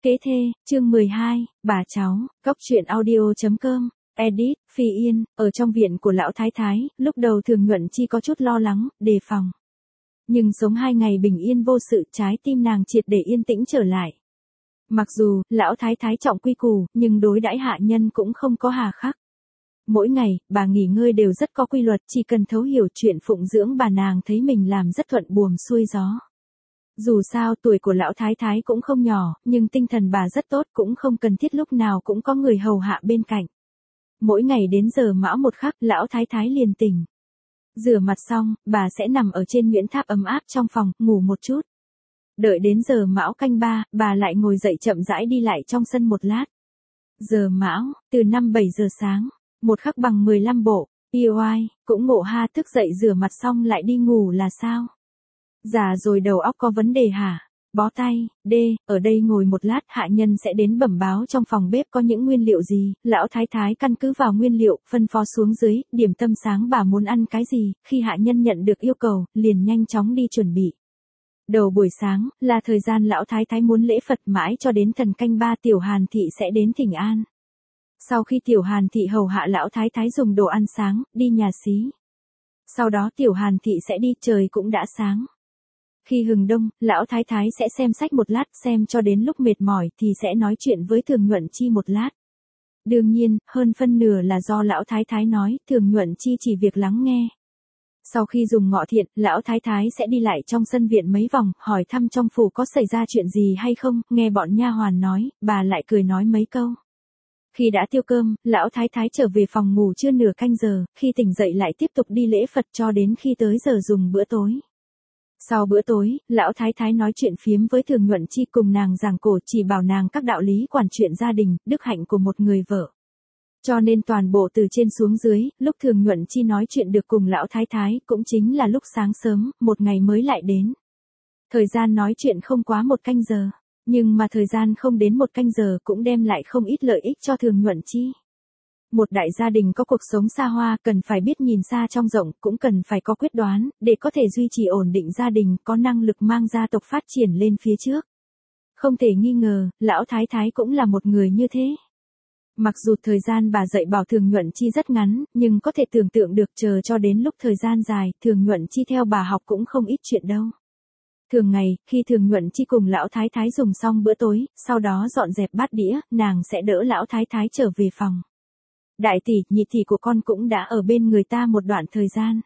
Kế thê, chương 12, bà cháu, góc truyện audio.com, edit, Phi Yên, ở trong viện của lão thái thái, lúc đầu Thường Nhuận Chi có chút lo lắng, đề phòng. Nhưng sống 2 ngày bình yên vô sự, trái tim nàng triệt để yên tĩnh trở lại. Mặc dù, lão thái thái trọng quy củ, nhưng đối đãi hạ nhân cũng không có hà khắc. Mỗi ngày, bà nghỉ ngơi đều rất có quy luật, chỉ cần thấu hiểu chuyện phụng dưỡng bà nàng thấy mình làm rất thuận buồm xuôi gió. Dù sao tuổi của lão thái thái cũng không nhỏ, nhưng tinh thần bà rất tốt, cũng không cần thiết lúc nào cũng có người hầu hạ bên cạnh. Mỗi ngày đến giờ mão một khắc, lão thái thái liền tỉnh. Rửa mặt xong, bà sẽ nằm ở trên nguyễn tháp ấm áp trong phòng, ngủ một chút. Đợi đến giờ mão canh 3, bà lại ngồi dậy chậm rãi đi lại trong sân một lát. Giờ mão, từ 5-7 giờ sáng, một khắc bằng 15 bộ, yêu ai, cũng ngộ ha, thức dậy rửa mặt xong lại đi ngủ là sao? Già rồi đầu óc có vấn đề hả? Bó tay, ở đây ngồi một lát, hạ nhân sẽ đến bẩm báo trong phòng bếp có những nguyên liệu gì, lão thái thái căn cứ vào nguyên liệu, phân phó xuống dưới, điểm tâm sáng bà muốn ăn cái gì, khi hạ nhân nhận được yêu cầu, liền nhanh chóng đi chuẩn bị. Đầu buổi sáng, là thời gian lão thái thái muốn lễ Phật mãi cho đến thần canh 3 Tiểu Hàn Thị sẽ đến thỉnh an. Sau khi Tiểu Hàn Thị hầu hạ lão thái thái dùng đồ ăn sáng, đi nhà xí. Sau đó Tiểu Hàn Thị sẽ đi, trời cũng đã sáng. Khi hừng đông, lão thái thái sẽ xem sách một lát, xem cho đến lúc mệt mỏi thì sẽ nói chuyện với Thường Nhuận Chi một lát. Đương nhiên, hơn phân nửa là do lão thái thái nói, Thường Nhuận Chi chỉ việc lắng nghe. Sau khi dùng ngọ thiện, lão thái thái sẽ đi lại trong sân viện mấy vòng, hỏi thăm trong phủ có xảy ra chuyện gì hay không, nghe bọn nha hoàn nói, bà lại cười nói mấy câu. Khi đã tiêu cơm, lão thái thái trở về phòng ngủ chưa nửa canh giờ, khi tỉnh dậy lại tiếp tục đi lễ Phật cho đến khi tới giờ dùng bữa tối. Sau bữa tối, lão thái thái nói chuyện phiếm với Thường Nhuận Chi, cùng nàng giảng cổ, chỉ bảo nàng các đạo lý quản chuyện gia đình, đức hạnh của một người vợ. Cho nên toàn bộ từ trên xuống dưới, lúc Thường Nhuận Chi nói chuyện được cùng lão thái thái, cũng chính là lúc sáng sớm, một ngày mới lại đến. Thời gian nói chuyện không quá 1 canh giờ, nhưng mà thời gian không đến 1 canh giờ cũng đem lại không ít lợi ích cho Thường Nhuận Chi. Một đại gia đình có cuộc sống xa hoa, cần phải biết nhìn xa trông rộng, cũng cần phải có quyết đoán, để có thể duy trì ổn định gia đình, có năng lực mang gia tộc phát triển lên phía trước. Không thể nghi ngờ, lão thái thái cũng là một người như thế. Mặc dù thời gian bà dạy bảo Thường Nhuận Chi rất ngắn, nhưng có thể tưởng tượng được chờ cho đến lúc thời gian dài, Thường Nhuận Chi theo bà học cũng không ít chuyện đâu. Thường ngày, khi Thường Nhuận Chi cùng lão thái thái dùng xong bữa tối, sau đó dọn dẹp bát đĩa, nàng sẽ đỡ lão thái thái trở về phòng. Đại tỷ, nhị tỷ của con cũng đã ở bên người ta một đoạn thời gian.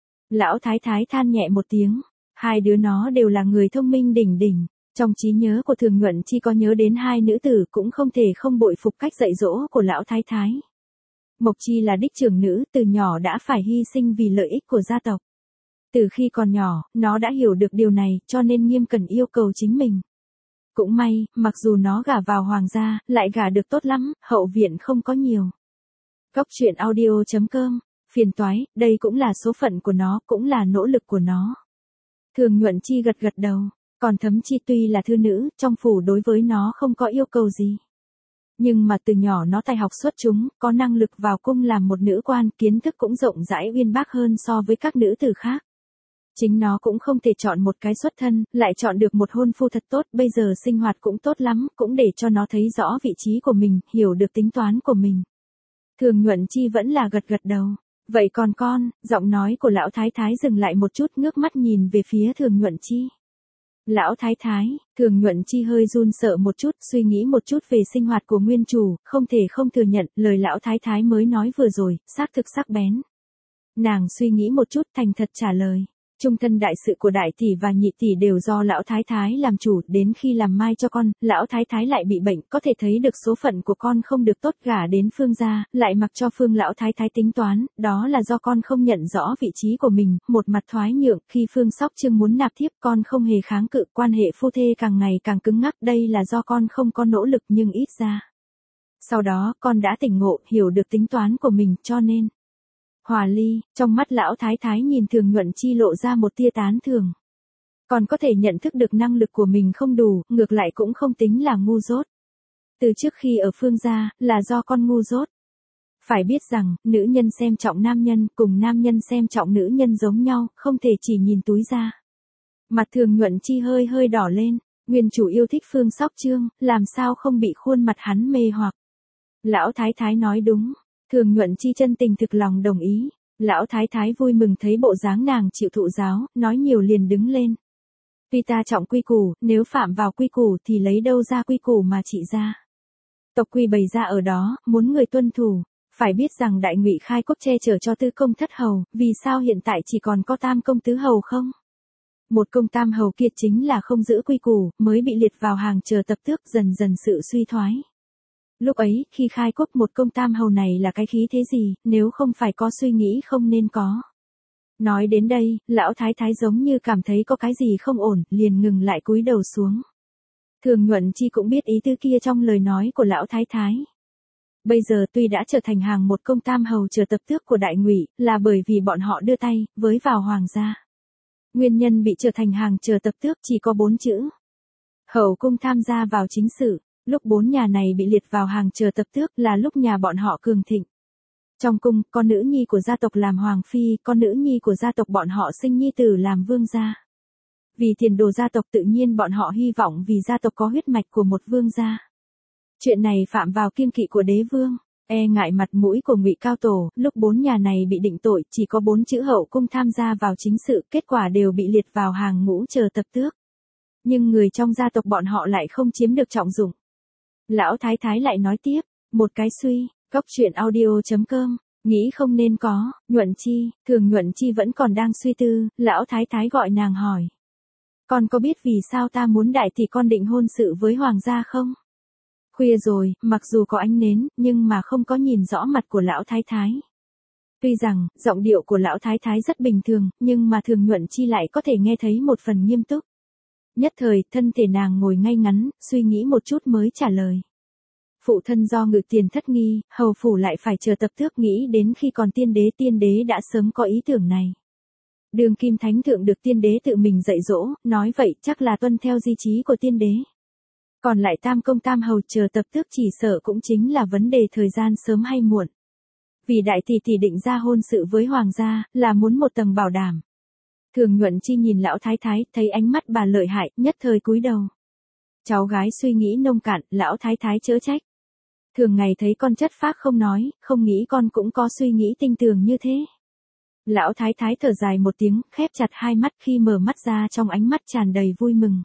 Lão thái thái than nhẹ một tiếng, hai đứa nó đều là người thông minh đỉnh đỉnh. Trong trí nhớ của Thường Nhuận Chi có nhớ đến hai nữ tử, cũng không thể không bội phục cách dạy dỗ của lão thái thái. Mộc Chi là đích trưởng nữ, từ nhỏ đã phải hy sinh vì lợi ích của gia tộc. Từ khi còn nhỏ, nó đã hiểu được điều này, cho nên nghiêm cẩn yêu cầu chính mình. Cũng may, mặc dù nó gả vào hoàng gia, lại gả được tốt lắm, hậu viện không có nhiều. Góc truyện audio.com, phiền toái, đây cũng là số phận của nó, cũng là nỗ lực của nó. Thường Nhuận Chi gật gật đầu, còn Thấm Chi tuy là thư nữ, trong phủ đối với nó không có yêu cầu gì. Nhưng mà từ nhỏ nó tài học xuất chúng, có năng lực vào cung làm một nữ quan, kiến thức cũng rộng rãi uyên bác hơn so với các nữ tử khác. Chính nó cũng không thể chọn một cái xuất thân, lại chọn được một hôn phu thật tốt, bây giờ sinh hoạt cũng tốt lắm, cũng để cho nó thấy rõ vị trí của mình, hiểu được tính toán của mình. Thường Nhuận Chi vẫn là gật gật đầu. Vậy còn con, giọng nói của lão thái thái dừng lại một chút, ngước mắt nhìn về phía Thường Nhuận Chi. Lão thái thái, Thường Nhuận Chi hơi run sợ một chút, suy nghĩ một chút về sinh hoạt của nguyên chủ, không thể không thừa nhận, lời lão thái thái mới nói vừa rồi, xác thực sắc bén. Nàng suy nghĩ một chút, thành thật trả lời. Trung thân đại sự của đại tỷ và nhị tỷ đều do lão thái thái làm chủ, đến khi làm mai cho con, lão thái thái lại bị bệnh, có thể thấy được số phận của con không được tốt, gả đến Phương gia, lại mặc cho Phương lão thái thái tính toán, đó là do con không nhận rõ vị trí của mình, một mặt thoái nhượng, khi Phương Sóc Trưng muốn nạp thiếp, con không hề kháng cự, quan hệ phu thê càng ngày càng cứng ngắc, đây là do con không có nỗ lực nhưng ít ra. Sau đó, con đã tỉnh ngộ, hiểu được tính toán của mình, cho nên hòa ly, trong mắt lão thái thái nhìn Thường Nhuận Chi lộ ra một tia tán thưởng. Còn có thể nhận thức được năng lực của mình không đủ, ngược lại cũng không tính là ngu dốt. Từ trước khi ở Phương gia, là do con ngu dốt. Phải biết rằng, nữ nhân xem trọng nam nhân, cùng nam nhân xem trọng nữ nhân giống nhau, không thể chỉ nhìn túi ra. Mặt Thường Nhuận Chi hơi hơi đỏ lên. Nguyên chủ yêu thích Phương Sóc Trương, làm sao không bị khuôn mặt hắn mê hoặc. Lão Thái Thái nói đúng, Thường Nhuận Chi chân tình thực lòng đồng ý. Lão Thái Thái vui mừng thấy bộ dáng nàng chịu thụ giáo, nói nhiều liền đứng lên. Tuy ta trọng quy củ, nếu phạm vào quy củ thì lấy đâu ra quy củ mà trị ra. Tộc quy bày ra ở đó, muốn người tuân thủ. Phải biết rằng Đại Ngụy khai quốc che chở cho tứ công thất hầu, vì sao hiện tại chỉ còn có tam công tứ hầu không? Một công tam hầu kia chính là không giữ quy củ, mới bị liệt vào hàng chờ tập tước, dần dần sự suy thoái. Lúc ấy, khi khai quốc một công tam hầu này là cái khí thế gì, nếu không phải có suy nghĩ không nên có. Nói đến đây, Lão Thái Thái giống như cảm thấy có cái gì không ổn, liền ngừng lại cúi đầu xuống. Thường Nhuận Chi cũng biết ý tứ kia trong lời nói của Lão Thái Thái. Bây giờ tuy đã trở thành hàng một công tam hầu chờ tập tước của Đại Ngụy, là bởi vì bọn họ đưa tay, với vào hoàng gia. Nguyên nhân bị trở thành hàng chờ tập tước chỉ có 4 chữ. Hậu cung tham gia vào chính sự, lúc 4 nhà này bị liệt vào hàng chờ tập tước là lúc nhà bọn họ cường thịnh. Trong cung, con nữ nhi của gia tộc làm hoàng phi, con nữ nhi của gia tộc bọn họ sinh nhi tử làm vương gia. Vì tiền đồ gia tộc tự nhiên bọn họ hy vọng vì gia tộc có huyết mạch của một vương gia. Chuyện này phạm vào kiêng kỵ của đế vương, e ngại mặt mũi của Ngụy Cao Tổ, lúc 4 nhà này bị định tội, chỉ có 4 chữ hậu cung tham gia vào chính sự, kết quả đều bị liệt vào hàng ngũ chờ tập tước. Nhưng người trong gia tộc bọn họ lại không chiếm được trọng dụng. Lão Thái Thái lại nói tiếp, một cái suy, góc truyện audio.com, nghĩ không nên có, Nhuận Chi, Thường Nhuận Chi vẫn còn đang suy tư, Lão Thái Thái gọi nàng hỏi. Con có biết vì sao ta muốn đại tỷ con định hôn sự với hoàng gia không? Khuya rồi, mặc dù có ánh nến, nhưng mà không có nhìn rõ mặt của Lão Thái Thái. Tuy rằng, giọng điệu của Lão Thái Thái rất bình thường, nhưng mà Thường Nhuận Chi lại có thể nghe thấy một phần nghiêm túc. Nhất thời, thân thể nàng ngồi ngay ngắn, suy nghĩ một chút mới trả lời. Phụ thân do ngự tiền thất nghi, hầu phủ lại phải chờ tập tước, nghĩ đến khi còn tiên đế đã sớm có ý tưởng này. Đường Kim Thánh Thượng được tiên đế tự mình dạy dỗ, nói vậy chắc là tuân theo di chí của tiên đế. Còn lại tam công tam hầu chờ tập tước chỉ sợ cũng chính là vấn đề thời gian sớm hay muộn. Vì đại tỷ tỷ định ra hôn sự với hoàng gia, là muốn một tầng bảo đảm. Thường Nhuận Chi nhìn Lão Thái Thái, thấy ánh mắt bà lợi hại, nhất thời cúi đầu. Cháu gái suy nghĩ nông cạn, Lão Thái Thái chớ trách. Thường ngày thấy con chất phác không nói, không nghĩ con cũng có suy nghĩ tinh tường như thế. Lão Thái Thái thở dài một tiếng, khép chặt hai mắt, khi mở mắt ra trong ánh mắt tràn đầy vui mừng.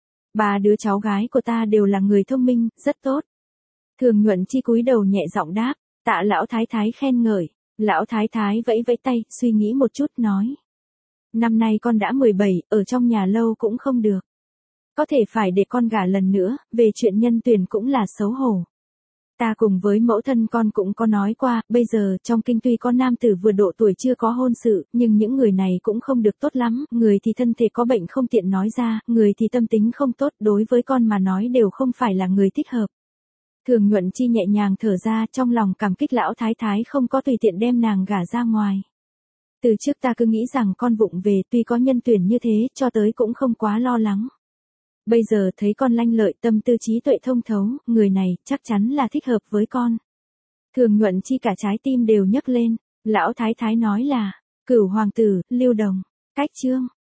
Ba đứa cháu gái của ta đều là người thông minh, rất tốt. Thường Nhuận Chi cúi đầu nhẹ giọng đáp, tạ Lão Thái Thái khen ngợi. Lão Thái Thái vẫy vẫy tay, suy nghĩ một chút nói. Năm nay con đã 17, ở trong nhà lâu cũng không được. Có thể phải để con gả lần nữa, về chuyện nhân tuyển cũng là xấu hổ. Ta cùng với mẫu thân con cũng có nói qua, bây giờ trong kinh tuy có nam tử vừa độ tuổi chưa có hôn sự, nhưng những người này cũng không được tốt lắm, người thì thân thể có bệnh không tiện nói ra, người thì tâm tính không tốt, đối với con mà nói đều không phải là người thích hợp. Thường Nhuận Chi nhẹ nhàng thở ra, trong lòng cảm kích Lão Thái Thái không có tùy tiện đem nàng gả ra ngoài. Từ trước ta cứ nghĩ rằng con vụng về, tuy có nhân tuyển như thế, cho tới cũng không quá lo lắng. Bây giờ thấy con lanh lợi, tâm tư trí tuệ thông thấu, người này chắc chắn là thích hợp với con. Thường Nhuận Chi cả trái tim đều nhấc lên. Lão Thái Thái nói là, Cửu hoàng tử, Lưu Đồng, cách chương.